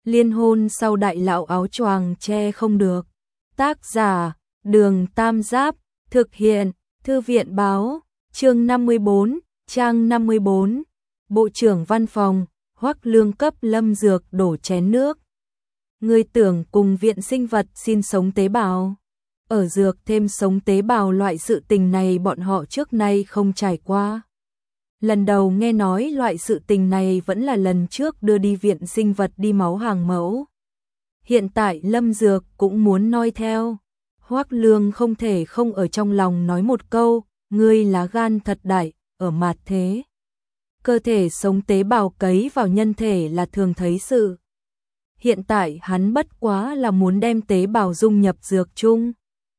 Liên hôn sau đại lão áo choàng che không được. Tác giả, Đường Tam Giáp, thực hiện, Thư viện báo, chương 54, trang 54. Bộ trưởng văn phòng, Hoắc Lương cấp Lâm Dược đổ chén nước. Ngươi tưởng cùng viện sinh vật xin sống tế bào? Ở dược thêm sống tế bào loại sự tình này bọn họ trước nay không trải qua. Lần đầu nghe nói loại sự tình này vẫn là lần trước đưa đi viện sinh vật đi máu hàng mẫu. Hiện tại Lâm Dược cũng muốn noi theo. Hoắc Lương không thể không ở trong lòng nói một câu, ngươi lá gan thật đại, ở mạt thế. Cơ thể sống tế bào cấy vào nhân thể là thường thấy sự. Hiện tại hắn bất quá là muốn đem tế bào dung nhập dược chung.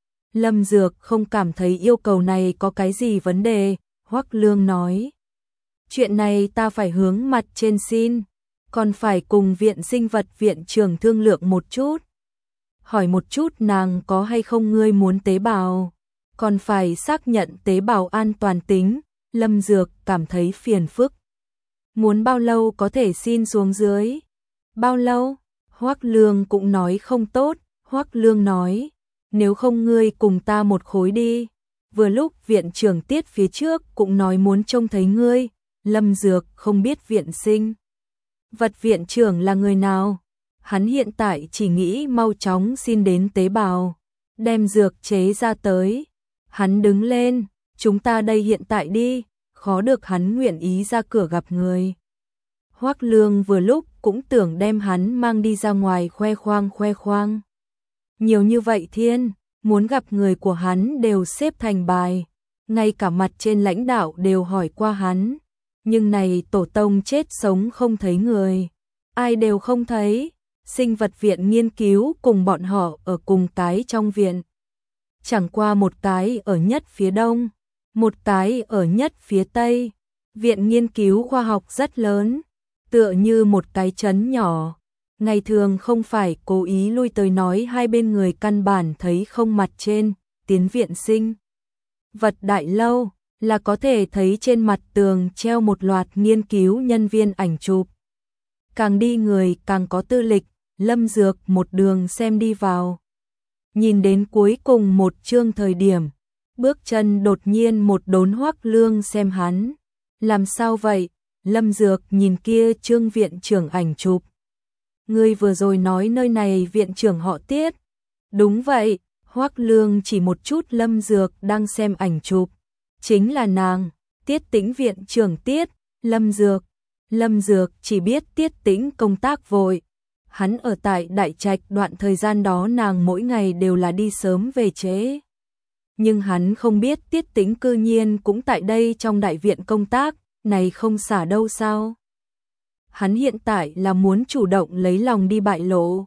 Lâm Dược không cảm thấy yêu cầu này có cái gì vấn đề, Hoắc Lương nói. Chuyện này ta phải hướng mặt trên xin, còn phải cùng viện sinh vật viện trưởng thương lượng một chút. Hỏi một chút nàng có hay không ngươi muốn tế bào, còn phải xác nhận tế bào an toàn tính, Lâm Dược cảm thấy phiền phức. Muốn bao lâu có thể xin xuống dưới? Bao lâu? Hoắc Lương cũng nói không tốt, Hoắc Lương nói, nếu không ngươi cùng ta một khối đi. Vừa lúc viện trưởng Tiết phía trước cũng nói muốn trông thấy ngươi. Lâm Dược không biết viện sinh vật viện trưởng là người nào. Hắn hiện tại chỉ nghĩ mau chóng xin đến tế bào, đem dược chế ra tới. Hắn đứng lên, chúng ta đây hiện tại đi, khó được hắn nguyện ý ra cửa gặp người. Hoắc Lương vừa lúc cũng tưởng đem hắn mang đi ra ngoài khoe khoang. Nhiều như vậy thiên, muốn gặp người của hắn đều xếp thành bài, ngay cả mặt trên lãnh đạo đều hỏi qua hắn. Nhưng này tổ tông chết sống không thấy người, ai đều không thấy. Sinh vật viện nghiên cứu cùng bọn họ ở cùng cái trong viện. Chẳng qua một cái ở nhất phía đông, một cái ở nhất phía tây. Viện nghiên cứu khoa học rất lớn, tựa như một cái trấn nhỏ. Ngày thường không phải cố ý lui tới nói hai bên người căn bản thấy không mặt trên. Tiến viện sinh vật đại lâu là có thể thấy trên mặt tường treo một loạt nghiên cứu nhân viên ảnh chụp. Càng đi người càng có tư lịch. Lâm Dược một đường xem đi vào. Nhìn đến cuối cùng một chương thời điểm, bước chân đột nhiên một đốn. Hoắc Lương xem hắn. Làm sao vậy? Lâm Dược nhìn kia chương viện trưởng ảnh chụp. Ngươi vừa rồi nói nơi này viện trưởng họ Tiết. Đúng vậy, Hoắc Lương chỉ một chút Lâm Dược đang xem ảnh chụp. Chính là nàng, Tiết Tĩnh viện trưởng Tiết. Lâm Dược chỉ biết Tiết Tĩnh công tác vội. Hắn ở tại Đại Trạch đoạn thời gian đó nàng mỗi ngày đều là đi sớm về trễ. Nhưng hắn không biết Tiết Tĩnh cư nhiên cũng tại đây trong đại viện công tác, này không xả đâu sao? Hắn hiện tại là muốn chủ động lấy lòng đi bại lộ.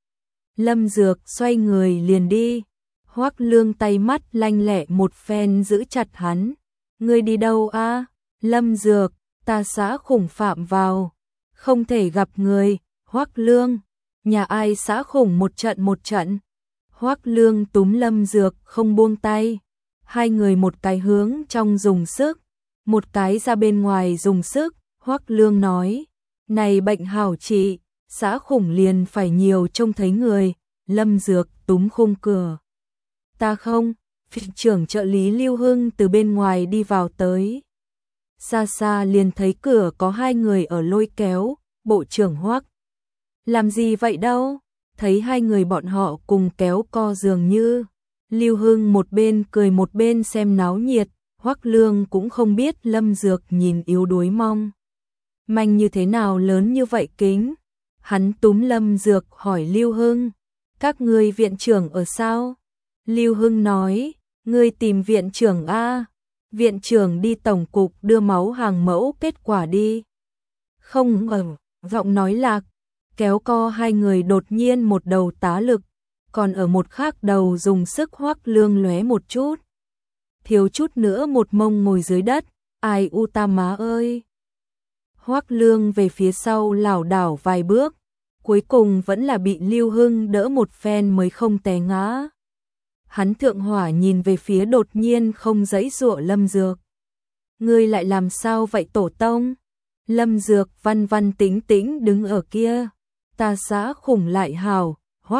Lâm Dược xoay người liền đi. Hoắc Lương tay mắt lanh lẹ một phen giữ chặt hắn. Ngươi đi đâu a? Lâm Dược, ta xã khủng phạm vào, không thể gặp người. Hoắc Lương, nhà ai xã khủng một trận. Hoắc Lương túm Lâm Dược không buông tay. Hai người một cái hướng trong dùng sức, một cái ra bên ngoài dùng sức. Hoắc Lương nói, này bệnh hảo trị, xã khủng liền phải nhiều trông thấy người. Lâm Dược túm khung cửa. Ta không, viện trưởng trợ lý Lưu Hưng từ bên ngoài đi vào tới. Xa xa liền thấy cửa có hai người ở lôi kéo. Bộ trưởng Hoắc. Làm gì vậy đâu? Thấy hai người bọn họ cùng kéo co dường như. Lưu Hưng một bên cười một bên xem náo nhiệt. Hoắc Lương cũng không biết Lâm Dược nhìn yếu đuối mong manh như thế nào lớn như vậy kính. Hắn túm Lâm Dược hỏi Lưu Hưng, các ngươi viện trưởng ở sao? Lưu Hưng nói, ngươi tìm viện trưởng a? Viện trưởng đi tổng cục đưa máu hàng mẫu kết quả đi. Không ngờ, giọng nói lạc, kéo co hai người đột nhiên một đầu tá lực, còn ở một khác đầu dùng sức. Hoắc Lương lóe một chút, thiếu chút nữa một mông ngồi dưới đất. Ai u ta má ơi! Hoắc Lương về phía sau lảo đảo vài bước, cuối cùng vẫn là bị Lưu Hưng đỡ một phen mới không té ngã. Hắn thượng hỏa nhìn về phía đột nhiên không giãy giụa Lâm Dược. Ngươi lại làm sao vậy tổ tông? Lâm Dược văn văn tĩnh tĩnh đứng ở kia, Ta xã khủng lại hảo,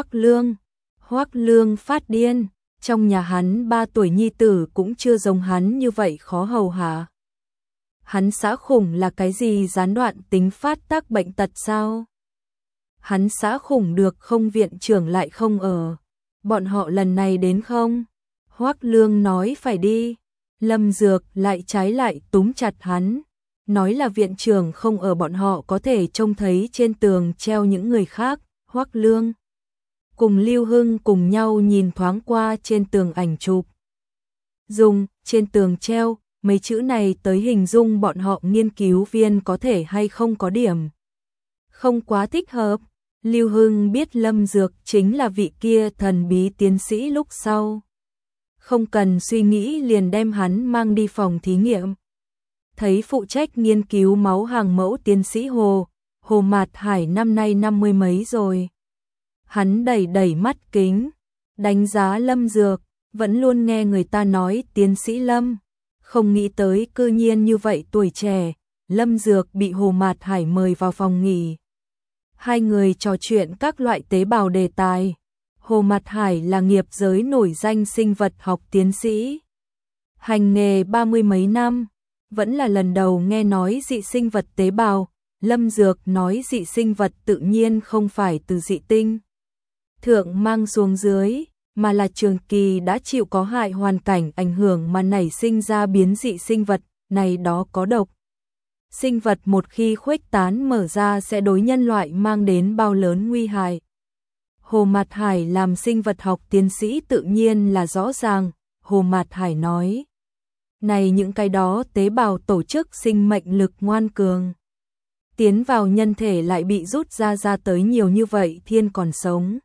Hoắc Lương phát điên, trong nhà hắn 3 tuổi nhi tử cũng chưa giống hắn như vậy khó hầu hạ. Hắn xã khủng là cái gì, gián đoạn tính phát tác bệnh tật sao? Hắn xã khủng được không, viện trưởng lại không ở. Bọn họ lần này đến không? Hoắc Lương nói phải đi. Lâm Dược lại trái lại túm chặt hắn. Nói là viện trưởng không ở, bọn họ có thể trông thấy trên tường treo những người khác. Hoắc Lương cùng Lưu Hưng cùng nhau nhìn thoáng qua trên tường ảnh chụp. Dùng trên tường treo mấy chữ này tới hình dung bọn họ nghiên cứu viên có thể hay không có điểm không quá thích hợp. Lưu Hưng biết Lâm Dược chính là vị kia thần bí tiến sĩ, lúc sau không cần suy nghĩ liền đem hắn mang đi phòng thí nghiệm. Thấy phụ trách nghiên cứu máu hàng mẫu tiến sĩ Hồ Mạt Hải năm nay 50 mấy rồi. Hắn đẩy mắt kính, đánh giá Lâm Dược, vẫn luôn nghe người ta nói tiến sĩ Lâm, không nghĩ tới cư nhiên như vậy tuổi trẻ. Lâm Dược bị Hồ Mạt Hải mời vào phòng nghỉ. Hai người trò chuyện các loại tế bào đề tài. Hồ Mạt Hải là nghiệp giới nổi danh sinh vật học tiến sĩ, hành nghề 30 mấy năm, vẫn là lần đầu nghe nói dị sinh vật tế bào. Lâm Dược nói dị sinh vật tự nhiên không phải từ dị tinh thượng mang xuống dưới, mà là trường kỳ đã chịu có hại hoàn cảnh ảnh hưởng mà nảy sinh ra biến dị sinh vật, này đó có độc. Sinh vật một khi khuếch tán mở ra sẽ đối nhân loại mang đến bao lớn nguy hại. Hồ Mạt Hải làm sinh vật học tiến sĩ tự nhiên là rõ ràng. Hồ Mạt Hải nói, này những cái đó tế bào tổ chức sinh mệnh lực ngoan cường, tiến vào nhân thể lại bị rút ra tới nhiều như vậy thiên còn sống.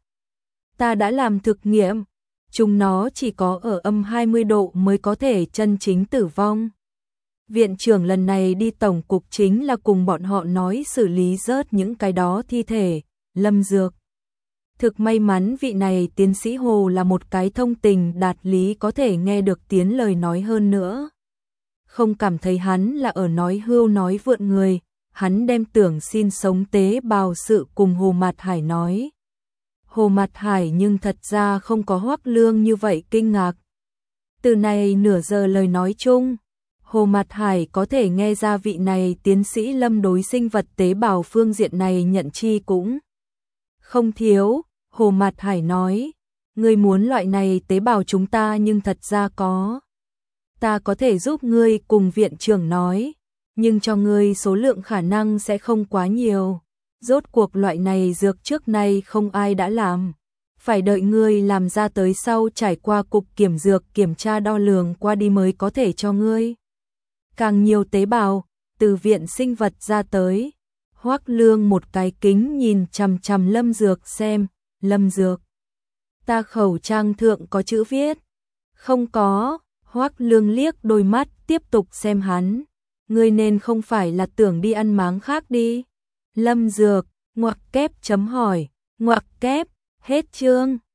Ta đã làm thực nghiệm, chúng nó chỉ có ở âm 20 độ mới có thể chân chính tử vong. Viện trưởng lần này đi tổng cục chính là cùng bọn họ nói xử lý rớt những cái đó thi thể. Lâm Dược thực may mắn vị này tiến sĩ Hồ là một cái thông tình đạt lý, có thể nghe được tiếng lời nói, hơn nữa không cảm thấy hắn là ở nói hưu nói vượn người. Hắn đem tưởng xin sống tế bào sự cùng Hồ Mạt Hải nói. Hồ Mạt Hải nhưng thật ra không có Hoắc Lương như vậy kinh ngạc. Từ này nửa giờ lời nói chung, Hồ Mạt Hải có thể nghe ra vị này tiến sĩ Lâm đối sinh vật tế bào phương diện này nhận chi cũng không thiếu. Hồ Mạt Hải nói, ngươi muốn loại này tế bào chúng ta nhưng thật ra có. Ta có thể giúp ngươi cùng viện trưởng nói, nhưng cho ngươi số lượng khả năng sẽ không quá nhiều. Rốt cuộc loại này dược trước nay không ai đã làm. Phải đợi ngươi làm ra tới sau trải qua cục kiểm dược kiểm tra đo lường qua đi mới có thể cho ngươi càng nhiều tế bào từ viện sinh vật ra tới. Hoắc Lương một cái kính nhìn chằm chằm Lâm Dược xem. Lâm Dược, ta khẩu trang thượng có chữ viết. Không có. Hoắc Lương liếc đôi mắt tiếp tục xem hắn. Ngươi nên không phải là tưởng đi ăn máng khác đi. Lâm Dược, ngoặc kép chấm hỏi, ngoặc kép, hết chương.